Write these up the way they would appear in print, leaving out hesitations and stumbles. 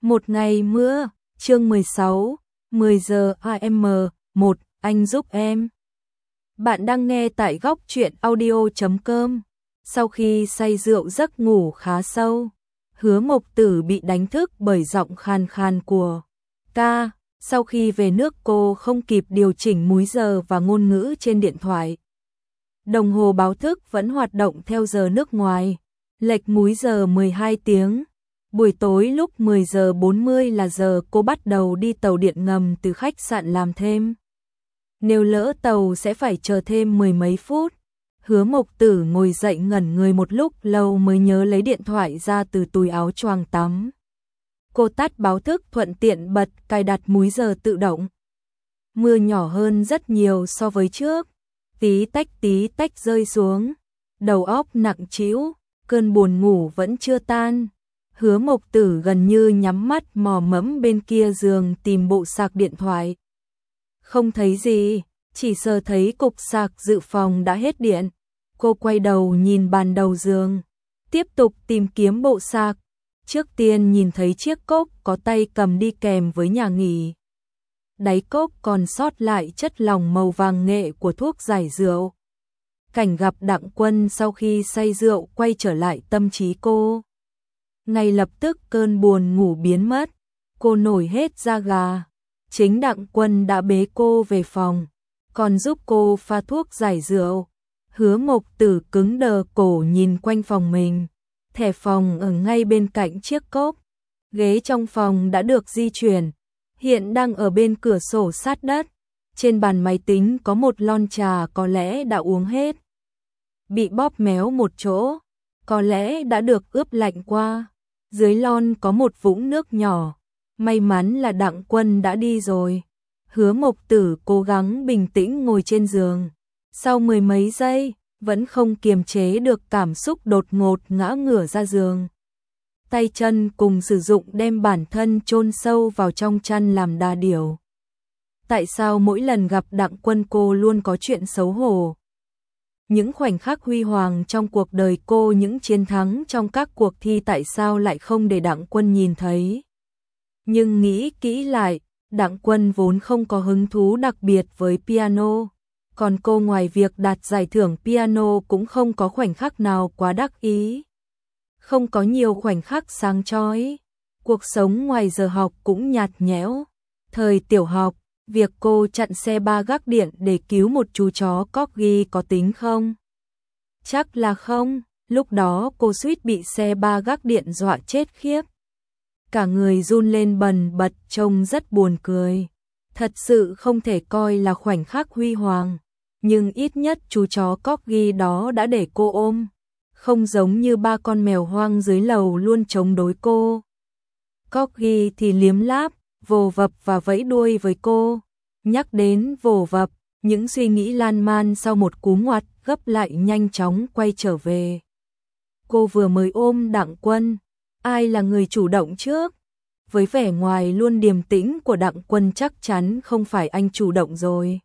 Một ngày mưa, chương 16, 10 giờ AM, 1, anh giúp em. Bạn đang nghe tại góc truyện audio.com. Sau khi say rượu giấc ngủ khá sâu, Hứa Mộc Tử bị đánh thức bởi giọng khàn khàn của ca. Sau khi về nước cô không kịp điều chỉnh múi giờ và ngôn ngữ trên điện thoại. Đồng hồ báo thức vẫn hoạt động theo giờ nước ngoài, lệch múi giờ 12 tiếng. Buổi tối lúc 10 giờ 40 là giờ cô bắt đầu đi tàu điện ngầm từ khách sạn làm thêm. Nếu lỡ tàu sẽ phải chờ thêm mười mấy phút. Hứa Mộc Tử ngồi dậy ngẩn người một lúc lâu mới nhớ lấy điện thoại ra từ túi áo choàng tắm. Cô tắt báo thức thuận tiện bật cài đặt múi giờ tự động. Mưa nhỏ hơn rất nhiều so với trước. Tí tách rơi xuống. Đầu óc nặng trĩu, cơn buồn ngủ vẫn chưa tan. Hứa Mộc Tử gần như nhắm mắt mò mẫm bên kia giường tìm bộ sạc điện thoại. Không thấy gì, chỉ sờ thấy cục sạc dự phòng đã hết điện. Cô quay đầu nhìn bàn đầu giường, tiếp tục tìm kiếm bộ sạc. Trước tiên nhìn thấy chiếc cốc có tay cầm đi kèm với nhà nghỉ. Đáy cốc còn sót lại chất lỏng màu vàng nghệ của thuốc giải rượu. Cảnh gặp Đặng Quân sau khi say rượu quay trở lại tâm trí cô. Ngay lập tức cơn buồn ngủ biến mất, cô nổi hết da gà. Chính Đặng Quân đã bế cô về phòng, còn giúp cô pha thuốc giải rượu. Hứa Mộc Tử cứng đờ cổ nhìn quanh phòng mình. Thẻ phòng ở ngay bên cạnh chiếc cốc. Ghế trong phòng đã được di chuyển, hiện đang ở bên cửa sổ sát đất. Trên bàn máy tính có một lon trà có lẽ đã uống hết. Bị bóp méo một chỗ, có lẽ đã được ướp lạnh qua. Dưới lon có một vũng nước nhỏ. May mắn là Đặng Quân đã đi rồi. Hứa Mộc Tử cố gắng bình tĩnh ngồi trên giường. Sau mười mấy giây, vẫn không kiềm chế được cảm xúc đột ngột ngã ngửa ra giường. Tay chân cùng sử dụng đem bản thân chôn sâu vào trong chăn làm đà điểu. Tại sao mỗi lần gặp Đặng Quân cô luôn có chuyện xấu hổ? Những khoảnh khắc huy hoàng trong cuộc đời cô, những chiến thắng trong các cuộc thi tại sao lại không để Đặng Quân nhìn thấy? Nhưng nghĩ kỹ lại, Đặng Quân vốn không có hứng thú đặc biệt với piano. Còn cô ngoài việc đạt giải thưởng piano cũng không có khoảnh khắc nào quá đắc ý. Không có nhiều khoảnh khắc sáng chói. Cuộc sống ngoài giờ học cũng nhạt nhẽo. Thời tiểu học, việc cô chặn xe ba gác điện để cứu một chú chó corgi có tính không? Chắc là không, lúc đó cô suýt bị xe ba gác điện dọa chết khiếp. Cả người run lên bần bật trông rất buồn cười. Thật sự không thể coi là khoảnh khắc huy hoàng, nhưng ít nhất chú chó corgi đó đã để cô ôm. Không giống như ba con mèo hoang dưới lầu luôn chống đối cô. Corgi thì liếm láp, vồ vập và vẫy đuôi với cô. Nhắc đến vồ vập, những suy nghĩ lan man sau một cú ngoặt gấp lại nhanh chóng quay trở về. Cô vừa mới ôm Đặng Quân, ai là người chủ động trước? Với vẻ ngoài luôn điềm tĩnh của Đặng Quân chắc chắn không phải anh chủ động rồi.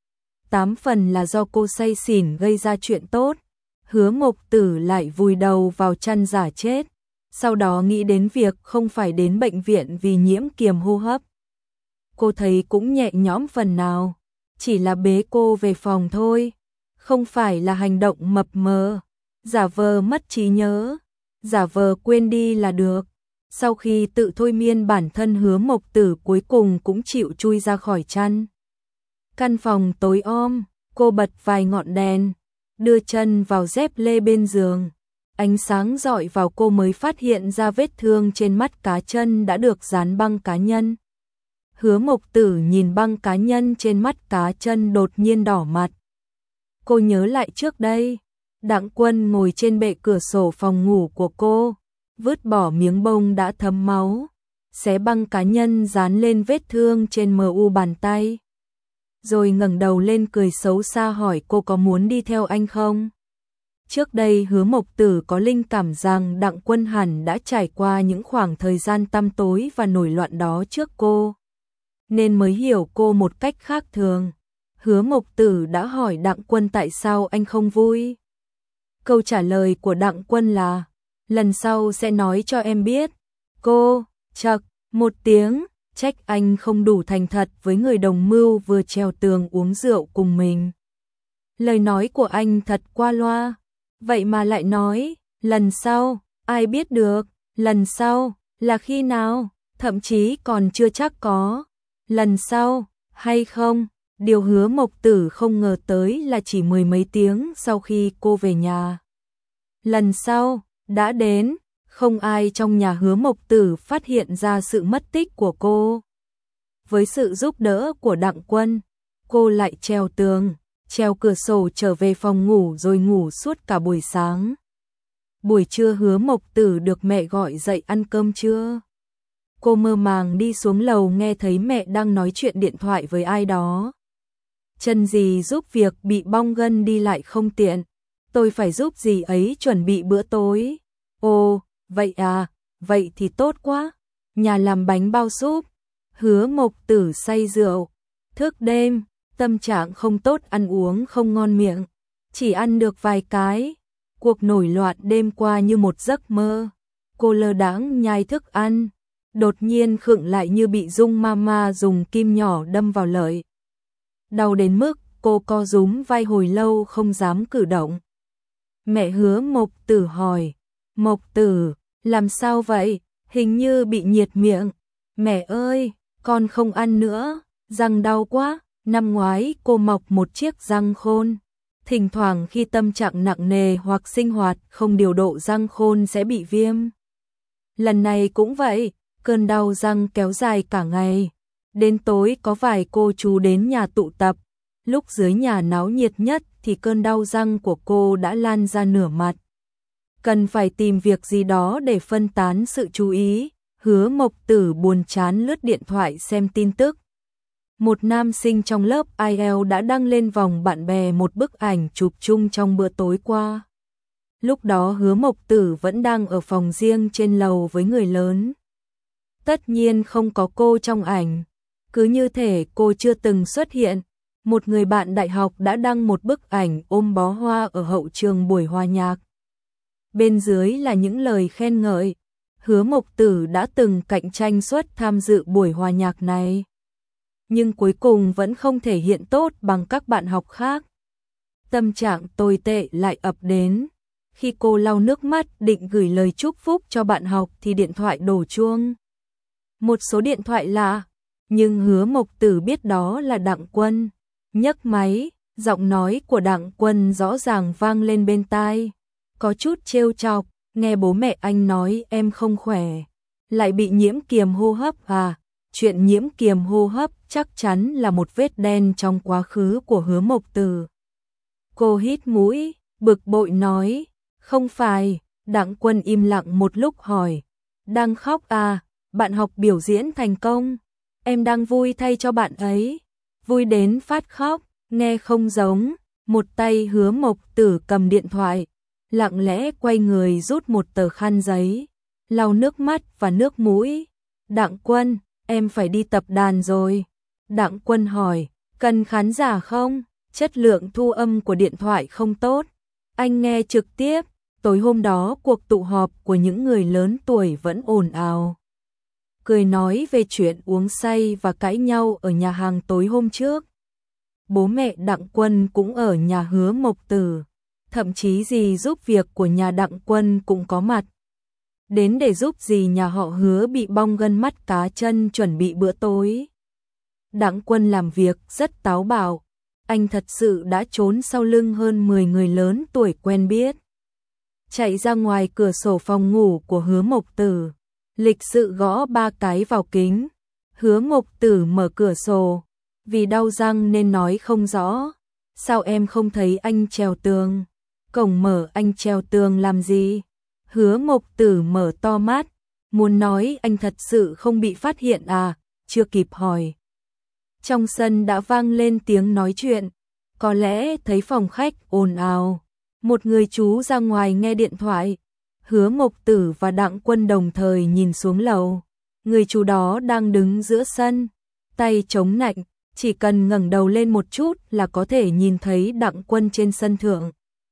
8 phần là do cô say xỉn gây ra chuyện tốt. Hứa Mộc Tử lại vùi đầu vào chăn giả chết. Sau đó nghĩ đến việc không phải đến bệnh viện vì nhiễm kiềm hô hấp. Cô thấy cũng nhẹ nhõm phần nào. Chỉ là bế cô về phòng thôi. Không phải là hành động mập mờ. Giả vờ mất trí nhớ, giả vờ quên đi là được. Sau khi tự thôi miên bản thân, Hứa Mộc Tử cuối cùng cũng chịu chui ra khỏi chăn. Căn phòng tối om, cô bật vài ngọn đèn, đưa chân vào dép lê bên giường. Ánh sáng rọi vào cô mới phát hiện ra vết thương trên mắt cá chân đã được dán băng cá nhân. Hứa Mộc Tử nhìn băng cá nhân trên mắt cá chân đột nhiên đỏ mặt. Cô nhớ lại trước đây, Đặng Quân ngồi trên bệ cửa sổ phòng ngủ của cô, vứt bỏ miếng bông đã thấm máu, xé băng cá nhân dán lên vết thương trên mu bàn tay. Rồi ngẩng đầu lên cười xấu xa hỏi cô có muốn đi theo anh không? Trước đây Hứa Mộc Tử có linh cảm rằng Đặng Quân hẳn đã trải qua những khoảng thời gian tăm tối và nổi loạn đó trước cô, nên mới hiểu cô một cách khác thường. Hứa Mộc Tử đã hỏi Đặng Quân tại sao anh không vui. Câu trả lời của Đặng Quân là lần sau sẽ nói cho em biết. Cô chậc Một tiếng, trách anh không đủ thành thật với người đồng mưu vừa trèo tường uống rượu cùng mình. Lời nói của anh thật qua loa, vậy mà lại nói, lần sau, ai biết được, lần sau, là khi nào, thậm chí còn chưa chắc có, lần sau, hay không. Điều Hứa Mộc Tử không ngờ tới là chỉ mười mấy tiếng sau khi cô về nhà. Lần sau, đã đến, không ai trong nhà Hứa Mộc Tử phát hiện ra sự mất tích của cô. Với sự giúp đỡ của Đặng Quân, cô lại trèo tường, trèo cửa sổ trở về phòng ngủ rồi ngủ suốt cả buổi sáng. Buổi trưa Hứa Mộc Tử được mẹ gọi dậy ăn cơm trưa. Cô mơ màng đi xuống lầu nghe thấy mẹ đang nói chuyện điện thoại với ai đó. Chân dì giúp việc bị bong gân đi lại không tiện, tôi phải giúp dì ấy chuẩn bị bữa tối. Ồ, vậy à, vậy thì tốt quá. Nhà làm bánh bao súp. Hứa Mộc Tử say rượu, thức đêm, tâm trạng không tốt, ăn uống không ngon miệng, chỉ ăn được vài cái. Cuộc nổi loạn đêm qua như một giấc mơ. Cô lơ đãng nhai thức ăn, đột nhiên khựng lại như bị Dung Mama dùng kim nhỏ đâm vào lợi. Đau đến mức cô co rúm vai hồi lâu không dám cử động. Mẹ Hứa Mộc Tử hỏi, Mộc Tử, làm sao vậy? Hình như bị nhiệt miệng. Mẹ ơi, con không ăn nữa, răng đau quá. Năm ngoái cô mọc một chiếc răng khôn. Thỉnh thoảng khi tâm trạng nặng nề hoặc sinh hoạt không điều độ răng khôn sẽ bị viêm. Lần này cũng vậy, cơn đau răng kéo dài cả ngày. Đến tối có vài cô chú đến nhà tụ tập. Lúc dưới nhà náo nhiệt nhất thì cơn đau răng của cô đã lan ra nửa mặt. Cần phải tìm việc gì đó để phân tán sự chú ý. Hứa Mộc Tử buồn chán lướt điện thoại xem tin tức. Một nam sinh trong lớp IELTS đã đăng lên vòng bạn bè một bức ảnh chụp chung trong bữa tối qua. Lúc đó Hứa Mộc Tử vẫn đang ở phòng riêng trên lầu với người lớn. Tất nhiên không có cô trong ảnh. Cứ như thể cô chưa từng xuất hiện. Một người bạn đại học đã đăng một bức ảnh ôm bó hoa ở hậu trường buổi hòa nhạc. Bên dưới là những lời khen ngợi. Hứa Mộc Tử đã từng cạnh tranh suất tham dự buổi hòa nhạc này, nhưng cuối cùng vẫn không thể hiện tốt bằng các bạn học khác. Tâm trạng tồi tệ lại ập đến. Khi cô lau nước mắt định gửi lời chúc phúc cho bạn học thì điện thoại đổ chuông. Một số điện thoại lạ, nhưng Hứa Mộc Tử biết đó là Đặng Quân. Nhấc máy, giọng nói của Đặng Quân rõ ràng vang lên bên tai. Có chút trêu chọc, nghe bố mẹ anh nói em không khỏe, lại bị nhiễm kiềm hô hấp à? Chuyện nhiễm kiềm hô hấp chắc chắn là một vết đen trong quá khứ của Hứa Mộc Tử. Cô hít mũi, bực bội nói, không phải. Đặng Quân im lặng một lúc hỏi, đang khóc à? Bạn học biểu diễn thành công, em đang vui thay cho bạn ấy. Vui đến phát khóc, nghe không giống. Một tay Hứa Mộc Tử cầm điện thoại, lặng lẽ quay người rút một tờ khăn giấy, lau nước mắt và nước mũi. Đặng Quân, em phải đi tập đàn rồi. Đặng Quân hỏi, cần khán giả không? Chất lượng thu âm của điện thoại không tốt. Anh nghe trực tiếp. Tối hôm đó cuộc tụ họp của những người lớn tuổi vẫn ồn ào, cười nói về chuyện uống say và cãi nhau ở nhà hàng tối hôm trước. Bố mẹ Đặng Quân cũng ở nhà Hứa Mộc Tử, thậm chí dì giúp việc của nhà Đặng Quân cũng có mặt. Đến để giúp dì nhà họ Hứa bị bong gân mắt cá chân chuẩn bị bữa tối. Đặng Quân làm việc rất táo bạo, anh thật sự đã trốn sau lưng hơn 10 người lớn tuổi quen biết. Chạy ra ngoài cửa sổ phòng ngủ của Hứa Mộc Tử, lịch sự gõ 3 cái vào kính. Hứa Mộc Tử mở cửa sổ, vì đau răng nên nói không rõ. Sao em không thấy anh trèo tường? Cổng mở, anh trèo tường làm gì? Hứa Mộc Tử mở to mắt, muốn nói anh thật sự không bị phát hiện à? Chưa kịp hỏi, trong sân đã vang lên tiếng nói chuyện. Có lẽ thấy phòng khách ồn ào, một người chú ra ngoài nghe điện thoại. Hứa Mộc Tử và Đặng Quân đồng thời nhìn xuống lầu. Người chú đó đang đứng giữa sân, tay chống nạnh, chỉ cần ngẩng đầu lên một chút là có thể nhìn thấy Đặng Quân trên sân thượng.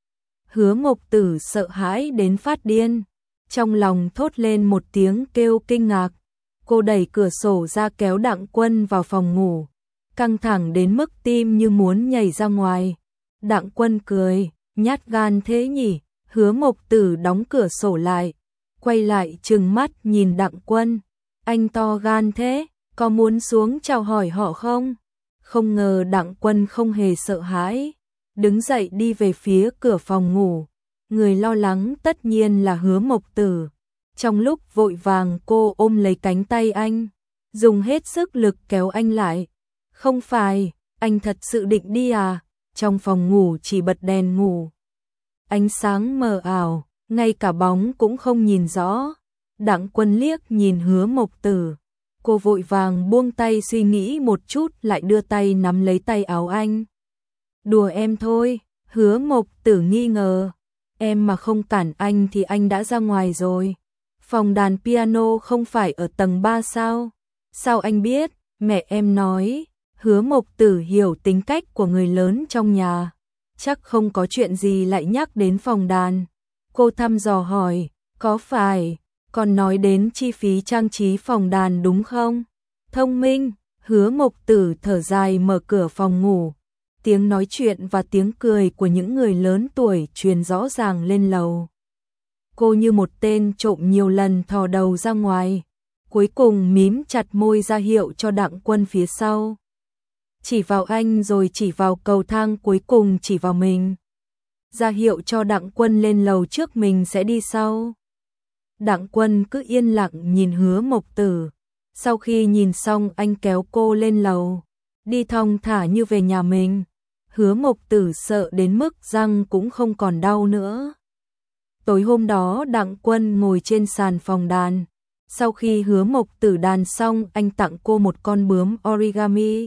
Hứa Mộc Tử sợ hãi đến phát điên, trong lòng thốt lên một tiếng kêu kinh ngạc. Cô đẩy cửa sổ ra kéo Đặng Quân vào phòng ngủ, căng thẳng đến mức tim như muốn nhảy ra ngoài. Đặng Quân cười, nhát gan thế nhỉ? Hứa Mộc Tử đóng cửa sổ lại, quay lại trừng mắt nhìn Đặng Quân. Anh to gan thế, có muốn xuống chào hỏi họ không? Không ngờ Đặng Quân không hề sợ hãi, đứng dậy đi về phía cửa phòng ngủ. Người lo lắng tất nhiên là Hứa Mộc Tử. Trong lúc vội vàng cô ôm lấy cánh tay anh, dùng hết sức lực kéo anh lại. Không phải, anh thật sự định đi à? Trong phòng ngủ chỉ bật đèn ngủ. Ánh sáng mờ ảo, ngay cả bóng cũng không nhìn rõ. Đặng Quân liếc nhìn Hứa Mộc Tử. Cô vội vàng buông tay suy nghĩ một chút lại đưa tay nắm lấy tay áo anh. Đùa em thôi, Hứa Mộc Tử nghi ngờ. Em mà không cản anh thì anh đã ra ngoài rồi. Phòng đàn piano không phải ở tầng 3 sao? Sao anh biết? Mẹ em nói. Hứa Mộc Tử hiểu tính cách của người lớn trong nhà. Chắc không có chuyện gì lại nhắc đến phòng đàn. Cô thăm dò hỏi, có phải còn nói đến chi phí trang trí phòng đàn đúng không? Thông minh. Hứa Mộc Tử thở dài mở cửa phòng ngủ. Tiếng nói chuyện và tiếng cười của những người lớn tuổi truyền rõ ràng lên lầu. Cô như một tên trộm nhiều lần thò đầu ra ngoài, cuối cùng mím chặt môi ra hiệu cho Đặng Quân phía sau. Chỉ vào anh rồi chỉ vào cầu thang, cuối cùng chỉ vào mình. Ra hiệu cho Đặng Quân lên lầu trước, mình sẽ đi sau. Đặng Quân cứ yên lặng nhìn Hứa Mộc Tử. Sau khi nhìn xong anh kéo cô lên lầu, đi thong thả như về nhà mình. Hứa Mộc Tử sợ đến mức răng cũng không còn đau nữa. Tối hôm đó Đặng Quân ngồi trên sàn phòng đàn. Sau khi Hứa Mộc Tử đàn xong, anh tặng cô một con bướm origami.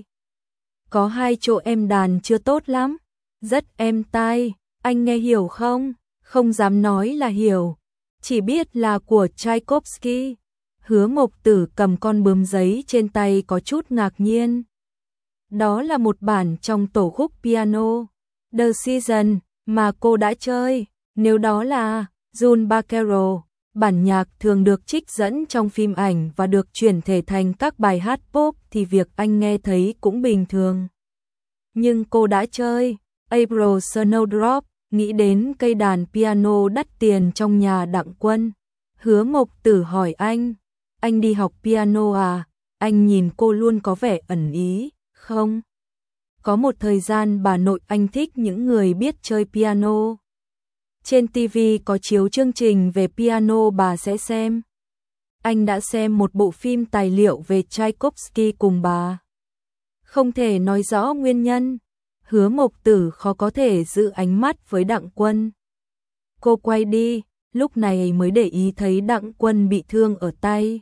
Có hai chỗ em đàn chưa tốt lắm, rất êm tai, anh nghe hiểu không? Không dám nói là hiểu, chỉ biết là của Tchaikovsky. Hứa Mộc Tử cầm con bướm giấy trên tay có chút ngạc nhiên. Đó là một bản trong tổ khúc piano The Season mà cô đã chơi. Nếu đó là June Baquero, bản nhạc thường được trích dẫn trong phim ảnh và được chuyển thể thành các bài hát pop, thì việc anh nghe thấy cũng bình thường. Nhưng cô đã chơi April Snowdrop, nghĩ đến cây đàn piano đắt tiền trong nhà Đặng Quân. Hứa Mộc Tử hỏi anh đi học piano à? Anh nhìn cô luôn có vẻ ẩn ý. Không. Có một thời gian bà nội anh thích những người biết chơi piano. Trên TV có chiếu chương trình về piano bà sẽ xem. Anh đã xem một bộ phim tài liệu về Tchaikovsky cùng bà. Không thể nói rõ nguyên nhân. Hứa Mộc Tử khó có thể giữ ánh mắt với Đặng Quân. Cô quay đi, lúc này mới để ý thấy Đặng Quân bị thương ở tay.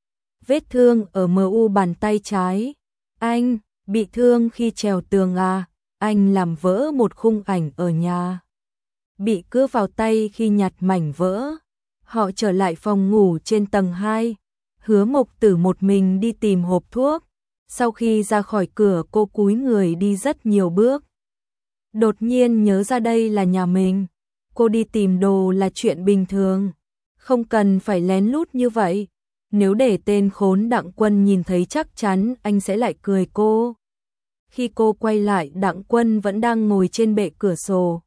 Vết thương ở mu bàn tay trái. Anh bị thương khi trèo tường à? Anh làm vỡ một khung ảnh ở nhà. Bị cứa vào tay khi nhặt mảnh vỡ. Họ trở lại phòng ngủ trên tầng 2. Hứa Mộc Tử một mình đi tìm hộp thuốc. Sau khi ra khỏi cửa, cô cúi người đi rất nhiều bước. Đột nhiên nhớ ra đây là nhà mình. Cô đi tìm đồ là chuyện bình thường, không cần phải lén lút như vậy. Nếu để tên khốn Đặng Quân nhìn thấy chắc chắn anh sẽ lại cười cô. Khi cô quay lại, Đặng Quân vẫn đang ngồi trên bệ cửa sổ.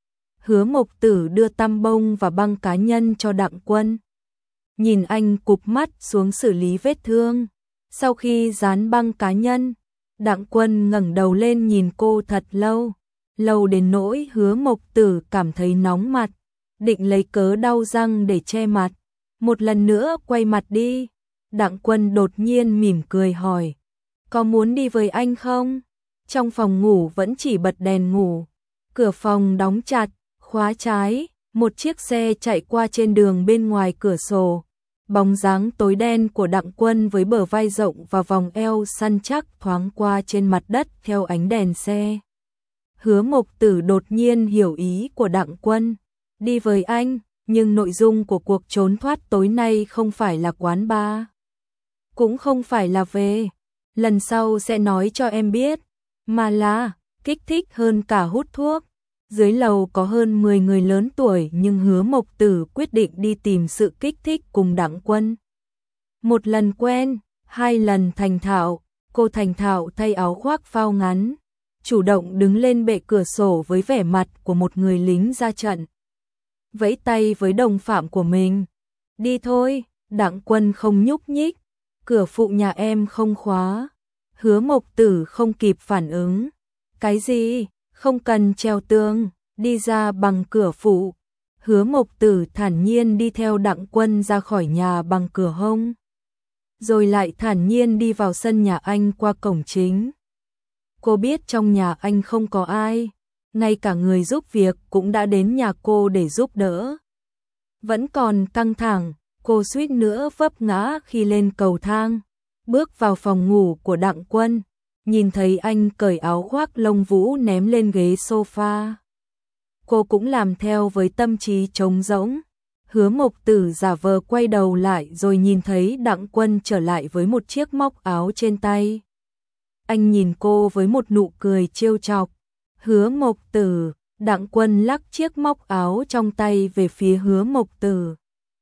Hứa Mộc Tử đưa tăm bông và băng cá nhân cho Đặng Quân. Nhìn anh cụp mắt xuống xử lý vết thương. Sau khi dán băng cá nhân, Đặng Quân ngẩng đầu lên nhìn cô thật lâu. Lâu đến nỗi Hứa Mộc Tử cảm thấy nóng mặt, định lấy cớ đau răng để che mặt. Một lần nữa quay mặt đi. Đặng Quân đột nhiên mỉm cười hỏi, có muốn đi với anh không? Trong phòng ngủ vẫn chỉ bật đèn ngủ. Cửa phòng đóng chặt, khóa trái. Một chiếc xe chạy qua trên đường bên ngoài cửa sổ. Bóng dáng tối đen của Đặng Quân với bờ vai rộng và vòng eo săn chắc thoáng qua trên mặt đất theo ánh đèn xe. Hứa Mộc Tử đột nhiên hiểu ý của Đặng Quân. Đi với anh, nhưng nội dung của cuộc trốn thoát tối nay không phải là quán bar, cũng không phải là về. Lần sau sẽ nói cho em biết, mà là kích thích hơn cả hút thuốc. Dưới lầu có hơn 10 người lớn tuổi, nhưng Hứa Mộc Tử quyết định đi tìm sự kích thích cùng Đặng Quân. Một lần quen, hai lần thành thạo, cô thành thạo thay áo khoác phao ngắn, chủ động đứng lên bệ cửa sổ với vẻ mặt của một người lính ra trận. Vẫy tay với đồng phạm của mình. Đi thôi, Đặng Quân không nhúc nhích, cửa phụ nhà em không khóa. Hứa Mộc Tử không kịp phản ứng. Cái gì, không cần treo tường, đi ra bằng cửa phụ. Hứa Mộc Tử thản nhiên đi theo Đặng Quân ra khỏi nhà bằng cửa hông. Rồi lại thản nhiên đi vào sân nhà anh qua cổng chính. Cô biết trong nhà anh không có ai, ngay cả người giúp việc cũng đã đến nhà cô để giúp đỡ. Vẫn còn căng thẳng, cô suýt nữa vấp ngã khi lên cầu thang. Bước vào phòng ngủ của Đặng Quân, nhìn thấy anh cởi áo khoác lông vũ ném lên ghế sofa. Cô cũng làm theo với tâm trí trống rỗng. Hứa Mộc Tử giả vờ quay đầu lại rồi nhìn thấy Đặng Quân trở lại với một chiếc móc áo trên tay. Anh nhìn cô với một nụ cười trêu chọc. Hứa Mộc Tử, Đặng Quân lắc chiếc móc áo trong tay về phía Hứa Mộc Tử.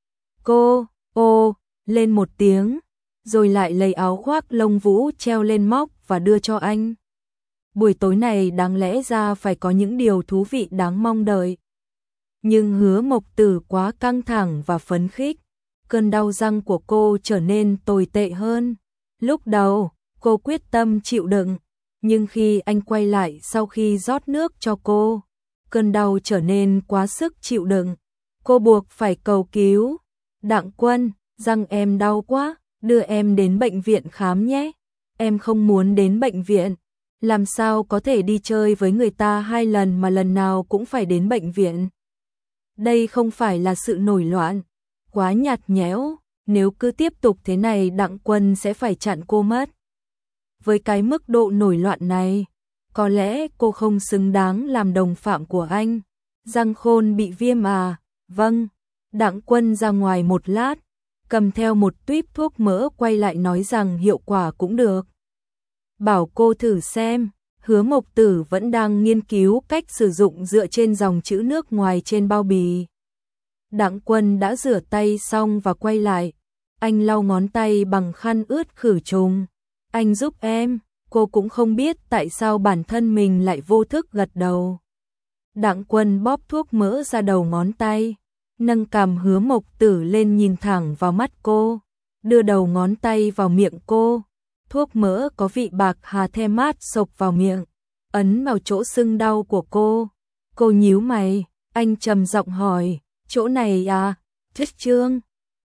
Cô, ô, lên một tiếng, rồi lại lấy áo khoác lông vũ treo lên móc và đưa cho anh. Buổi tối này đáng lẽ ra phải có những điều thú vị đáng mong đợi. Nhưng Hứa Mộc Tử quá căng thẳng và phấn khích, cơn đau răng của cô trở nên tồi tệ hơn. Lúc đầu, cô quyết tâm chịu đựng, nhưng khi anh quay lại sau khi rót nước cho cô, cơn đau trở nên quá sức chịu đựng. Cô buộc phải cầu cứu. Đặng Quân, răng em đau quá, đưa em đến bệnh viện khám nhé. Em không muốn đến bệnh viện. Làm sao có thể đi chơi với người ta 2 lần mà lần nào cũng phải đến bệnh viện. Đây không phải là sự nổi loạn, quá nhạt nhẽo, nếu cứ tiếp tục thế này Đặng Quân sẽ phải chặn cô mất. Với cái mức độ nổi loạn này, có lẽ cô không xứng đáng làm đồng phạm của anh. Răng khôn bị viêm à? Vâng. Đặng Quân ra ngoài một lát, cầm theo một tuýp thuốc mỡ quay lại nói rằng hiệu quả cũng được. Bảo cô thử xem. Hứa Mộc Tử vẫn đang nghiên cứu cách sử dụng dựa trên dòng chữ nước ngoài trên bao bì. Đặng Quân đã rửa tay xong và quay lại. Anh lau ngón tay bằng khăn ướt khử trùng. Anh giúp em. Cô cũng không biết tại sao bản thân mình lại vô thức gật đầu. Đặng Quân bóp thuốc mỡ ra đầu ngón tay, nâng cằm Hứa Mộc Tử lên nhìn thẳng vào mắt cô, đưa đầu ngón tay vào miệng cô. Thuốc mỡ có vị bạc hà the mát xộc vào miệng, ấn vào chỗ sưng đau của cô. Cô nhíu mày, anh trầm giọng hỏi, chỗ này à? Thích Trương,